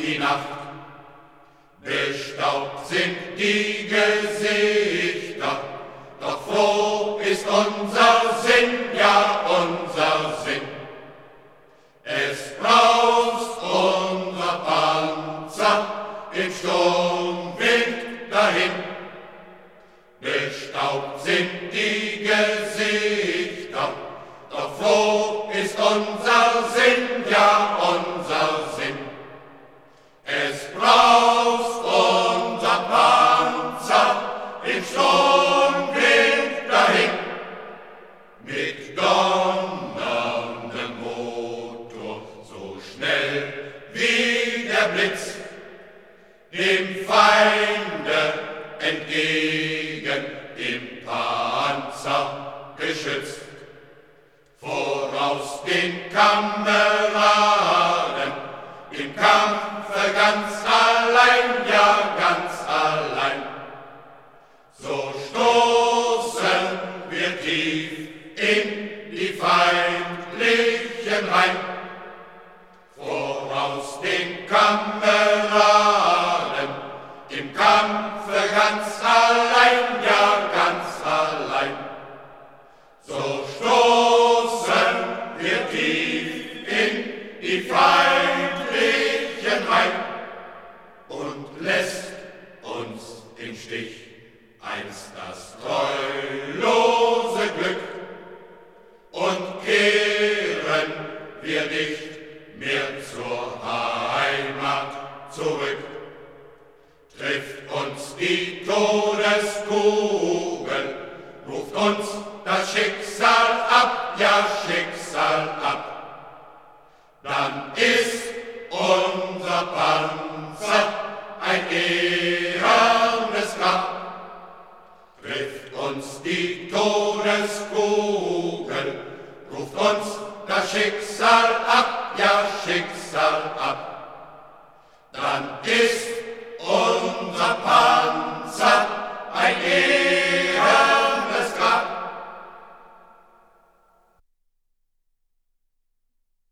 die Nacht. Bestaubt sind die Gesichter, doch froh ist unser Sinn, ja unser Sinn. Es braust unser Panzer im Sturmwind dahin. Bestaubt sind die Gesichter, doch froh ist unser Sinn, ja unser Sinn. Es braust unser Panzer im Sturmwind dahin. Mit donnerndem Motor, so schnell wie der Blitz, dem Feinde entgegen, dem Panzer geschützt. Voraus den Kameraden, im Kampfe ganz allein, ja ganz allein. So stoßen wir tief in die feindlichen Reihen. Voraus den Kameraden, im Kampfe ganz allein, ja ganz allein. So stoßen wir tief in die feindlichen Reihen und lässt uns im Stich einst das treulose Glück, und kehren wir nicht mehr zur Heimat zurück. Trifft uns die Todeskugel, ruft uns das Schicksal ab, ja Schicksal ab, dann ist unser Panzer ein ehernes Grab. Trifft uns die Todeskugel, ruft uns das Schicksal ab, ja Schicksal ab, dann ist